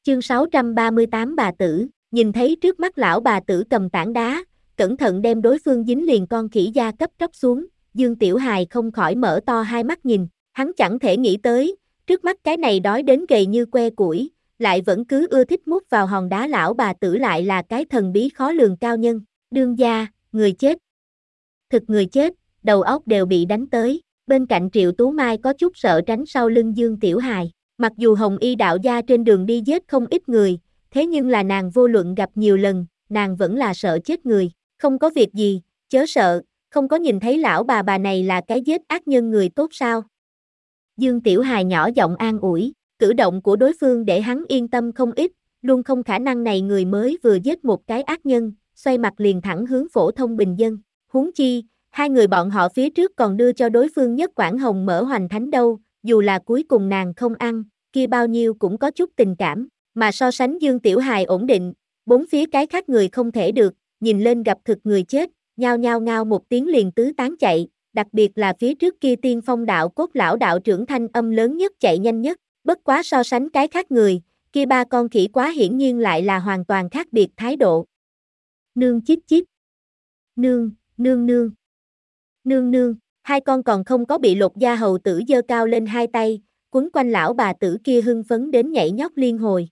Chương 638 bà tử, nhìn thấy trước mắt lão bà tử cầm tảng đá, cẩn thận đem đối phương dính liền con khỉ da cấp tróc xuống, Dương Tiểu Hài không khỏi mở to hai mắt nhìn, hắn chẳng thể nghĩ tới, trước mắt cái này đói đến gầy như que củi, lại vẫn cứ ưa thích mút vào hòn đá lão bà tử lại là cái thần bí khó lường cao nhân, đương gia, người chết. Thực người chết, đầu óc đều bị đánh tới, bên cạnh Triệu Tú Mai có chút sợ tránh sau lưng Dương Tiểu Hài. Mặc dù Hồng Y đạo gia trên đường đi giết không ít người, thế nhưng là nàng vô luận gặp nhiều lần, nàng vẫn là sợ chết người. Không có việc gì, chớ sợ, không có nhìn thấy lão bà này là cái giết ác nhân người tốt sao? Dương Tiểu Hài nhỏ giọng an ủi, cử động của đối phương để hắn yên tâm không ít, luôn không khả năng này người mới vừa giết một cái ác nhân, xoay mặt liền thẳng hướng phổ thông bình dân. Huống chi, hai người bọn họ phía trước còn đưa cho đối phương nhất quản hồng mỡ hoành thánh đâu. Dù là cuối cùng nàng không ăn, kia bao nhiêu cũng có chút tình cảm, mà so sánh Dương Tiểu Hài ổn định, bốn phía cái khác người không thể được, nhìn lên gặp thực người chết, nhao nhao ngao một tiếng liền tứ tán chạy, đặc biệt là phía trước kia tiên phong đạo cốt lão đạo trưởng thanh âm lớn nhất chạy nhanh nhất, bất quá so sánh cái khác người, kia ba con khỉ quá hiển nhiên lại là hoàn toàn khác biệt thái độ. Nương chít chít. Nương, nương nương. Nương nương. Hai con còn không có bị Lột Da hầu tử giơ cao lên hai tay, quấn quanh lão bà tử kia hưng phấn đến nhảy nhót liên hồi.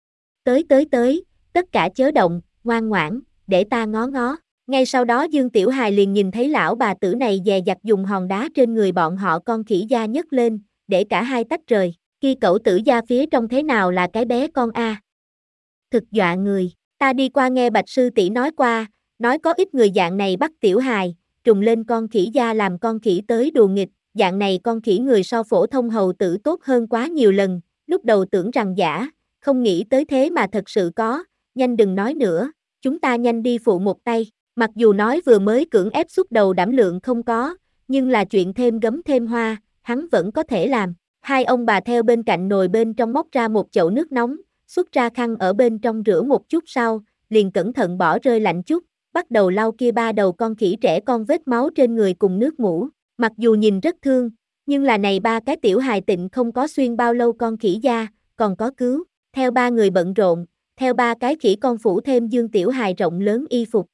Tới, tất cả chớ động, ngoan ngoãn, để ta ngó ngó. Ngay sau đó Dương Tiểu Hài liền nhìn thấy lão bà tử này dè dặt dùng hòn đá trên người bọn họ con khỉ da nhấc lên, để cả hai tách rời. Kia cẩu tử da phía trong thế nào là cái bé con a? Thực dọa người, ta đi qua nghe Bạch sư tỷ nói qua, nói có ít người dạng này bắt Tiểu Hài, trùng lên con khỉ da làm con khỉ tới đùa nghịch, dạng này con khỉ người so phổ thông hầu tử tốt hơn quá nhiều lần, lúc đầu tưởng rằng giả, không nghĩ tới thế mà thật sự có, nhanh đừng nói nữa, chúng ta nhanh đi phụ một tay, mặc dù nói vừa mới cưỡng ép xuất đầu đảm lượng không có, nhưng là chuyện thêm gấm thêm hoa, hắn vẫn có thể làm. Hai ông bà theo bên cạnh nồi bên trong móc ra một chậu nước nóng, xuất ra khăn ở bên trong rửa một chút sau, liền cẩn thận bỏ rơi lạnh chút, bắt đầu lau kia ba đầu con khỉ trẻ con vết máu trên người cùng nước ngủ. Mặc dù nhìn rất thương, nhưng là này ba cái tiểu hài tịnh không có xuyên bao lâu con khỉ da, còn có cứu. Theo ba người bận rộn, theo ba cái khỉ con phủ thêm Dương Tiểu Hài rộng lớn y phục.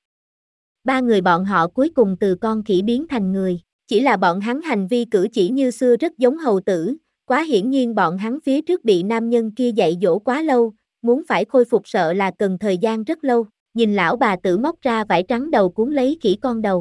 Ba người bọn họ cuối cùng từ con khỉ biến thành người, chỉ là bọn hắn hành vi cử chỉ như xưa rất giống hầu tử, quá hiển nhiên bọn hắn phía trước bị nam nhân kia dạy dỗ quá lâu, muốn phải khôi phục sợ là cần thời gian rất lâu. Nhìn lão bà tử móc ra vải trắng đầu cuốn lấy khỉ con đầu.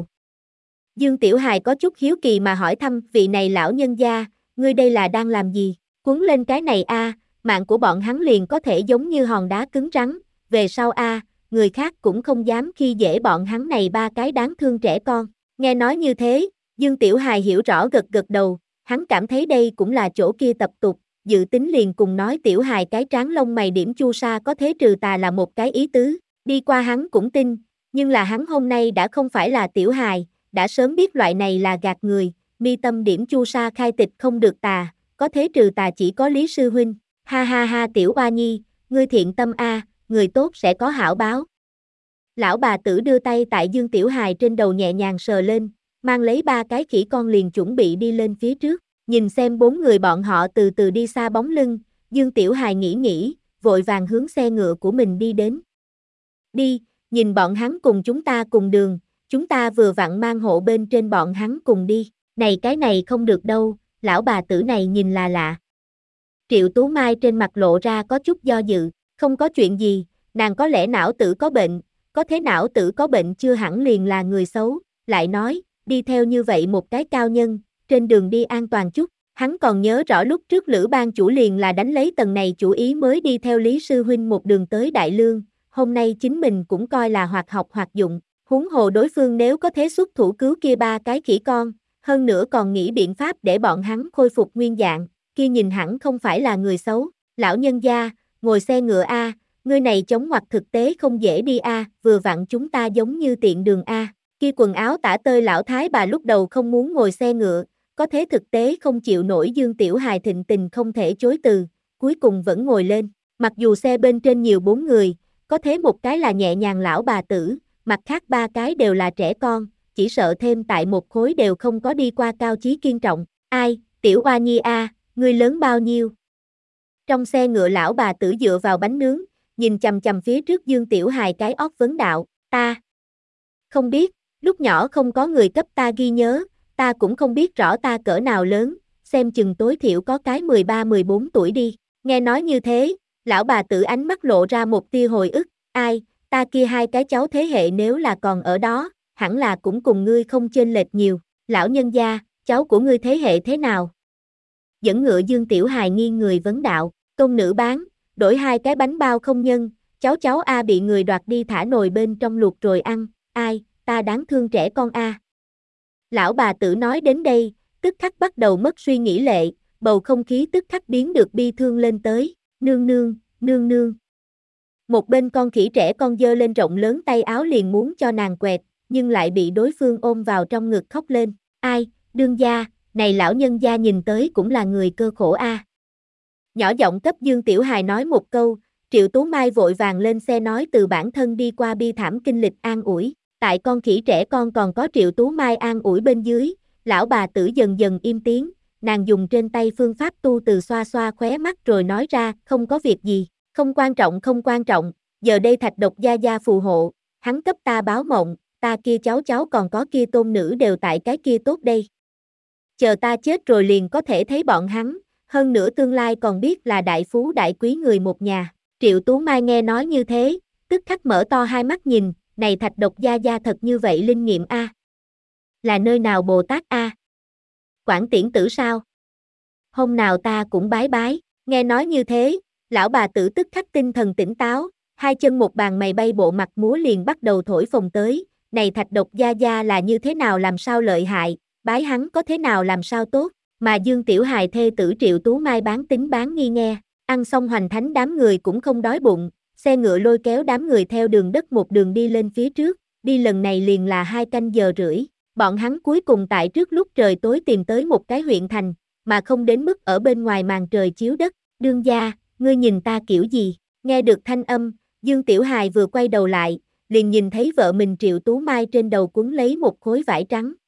Dương Tiểu Hài có chút hiếu kỳ mà hỏi thăm vị này lão nhân gia, ngươi đây là đang làm gì? Cuốn lên cái này a, mạng của bọn hắn liền có thể giống như hòn đá cứng rắn, về sau a, người khác cũng không dám khi dễ bọn hắn này ba cái đáng thương trẻ con. Nghe nói như thế, Dương Tiểu Hài hiểu rõ gật gật đầu, hắn cảm thấy đây cũng là chỗ kia tập tục, dự tính liền cùng nói Tiểu Hài cái trán lông mày điểm chu sa có thế trừ tà là một cái ý tứ. Đi qua hắn cũng tin, nhưng là hắn hôm nay đã không phải là Tiểu Hài, đã sớm biết loại này là gạt người, mi tâm điểm chu sa khai tịch không được tà, có thế trừ tà chỉ có Lý Sư Huynh, ha ha ha Tiểu Oa Nhi, ngươi thiện tâm a, người tốt sẽ có hảo báo. Lão bà tử đưa tay tại Dương Tiểu Hài trên đầu nhẹ nhàng sờ lên, mang lấy ba cái khỉ con liền chuẩn bị đi lên phía trước, nhìn xem bốn người bọn họ từ từ đi xa bóng lưng, Dương Tiểu Hài nghĩ, vội vàng hướng xe ngựa của mình đi đến. Đi, nhìn bọn hắn cùng chúng ta cùng đường, chúng ta vừa vặn mang hộ bên trên bọn hắn cùng đi, này cái này không được đâu, lão bà tử này nhìn là lạ. Triệu Tú Mai trên mặt lộ ra có chút do dự, không có chuyện gì, nàng có lẽ não tử có bệnh, có thế não tử có bệnh chưa hẳn liền là người xấu, lại nói, đi theo như vậy một cái cao nhân, trên đường đi an toàn chút, hắn còn nhớ rõ lúc trước Lữ ban chủ liền là đánh lấy tầng này chủ ý mới đi theo Lý Sư Huynh một đường tới Đại Lương. Hôm nay chính mình cũng coi là hoặc học hoặc dụng, huống hồ đối phương nếu có thế xuất thủ cứu kia ba cái khỉ con, hơn nữa còn nghĩ biện pháp để bọn hắn khôi phục nguyên dạng, kia nhìn hẳn không phải là người xấu. Lão nhân gia, ngồi xe ngựa a, ngươi này chống ngoặt thực tế không dễ đi a, vừa vặn chúng ta giống như tiện đường a. Kia quần áo tả tơi lão thái bà lúc đầu không muốn ngồi xe ngựa, có thế thực tế không chịu nổi Dương Tiểu Hài thịnh tình không thể chối từ, cuối cùng vẫn ngồi lên, mặc dù xe bên trên nhiều 4 người, có thế một cái là nhẹ nhàng lão bà tử, mặt khác ba cái đều là trẻ con, chỉ sợ thêm tại một khối đều không có đi qua cao chí kiên trọng. Ai, Tiểu Oa Nhi a, ngươi lớn bao nhiêu? Trong xe ngựa lão bà tử dựa vào bánh nướng, nhìn chằm chằm phía trước Dương Tiểu Hài cái óc vấn đạo, ta không biết, lúc nhỏ không có người cấp ta ghi nhớ, ta cũng không biết rõ ta cỡ nào lớn, xem chừng tối thiểu có cái 13-14 tuổi đi. Nghe nói như thế, lão bà tử ánh mắt lộ ra một tia hồi ức, ai, ta kia hai cái cháu thế hệ nếu là còn ở đó, hẳn là cũng cùng ngươi không chênh lệch nhiều. Lão nhân gia, cháu của ngươi thế hệ thế nào? Dẫn ngựa Dương Tiểu Hài nghiêng người vấn đạo, công nữ bán, đổi hai cái bánh bao không nhân, cháu A bị người đoạt đi thả nồi bên trong luộc rồi ăn, ai, ta đáng thương trẻ con A. Lão bà tử nói đến đây, tức khắc bắt đầu mất suy nghĩ lệ, bầu không khí tức khắc biến được bi thương lên tới, nương nương, nương nương. Một bên con khỉ trẻ con giơ lên rộng lớn tay áo liền muốn cho nàng quẹt, nhưng lại bị đối phương ôm vào trong ngực khóc lên, ai, đương gia, này lão nhân gia nhìn tới cũng là người cơ khổ a. Nhỏ giọng cấp Dương Tiểu Hài nói một câu, Triệu Tú Mai vội vàng lên xe nói từ bản thân đi qua bi thảm kinh lịch an ủi, tại con khỉ trẻ con còn có Triệu Tú Mai an ủi bên dưới, lão bà tử dần dần im tiếng, nàng dùng trên tay phương pháp tu từ xoa xoa khóe mắt rồi nói ra, không có việc gì, không quan trọng, giờ đây Thạch Độc gia gia phù hộ, hắn cấp ta báo mộng, ta kia cháu còn có kia tôn nữ đều tại cái kia tốt đây. Chờ ta chết rồi liền có thể thấy bọn hắn, hơn nữa tương lai còn biết là đại phú đại quý người một nhà. Triệu Tú Mai nghe nói như thế, tức khắc mở to hai mắt nhìn, này Thạch Độc gia gia thật như vậy linh nghiệm a? Là nơi nào Bồ Tát a? Quảng Tiễn Tử sao? Hôm nào ta cũng bái bái, nghe nói như thế, lão bà tử tức khắc tinh thần tỉnh táo, hai chân một bàn mày bay bộ mặt múa liền bắt đầu thổi phồng tới, này Thạch Độc gia gia là như thế nào làm sao lợi hại, bái hắn có thế nào làm sao tốt, mà Dương Tiểu Hài thê tử Triệu Tú Mai bán tín bán nghi nghe, ăn xong hoành thánh đám người cũng không đói bụng, xe ngựa lôi kéo đám người theo đường đất một đường đi lên phía trước, đi lần này liền là 2 canh giờ rưỡi, bọn hắn cuối cùng tại trước lúc trời tối tìm tới một cái huyện thành, mà không đến mức ở bên ngoài màn trời chiếu đất, đương gia, ngươi nhìn ta kiểu gì, nghe được thanh âm, Dương Tiểu Hài vừa quay đầu lại, liền nhìn thấy vợ mình Triệu Tú Mai trên đầu quấn lấy một khối vải trắng,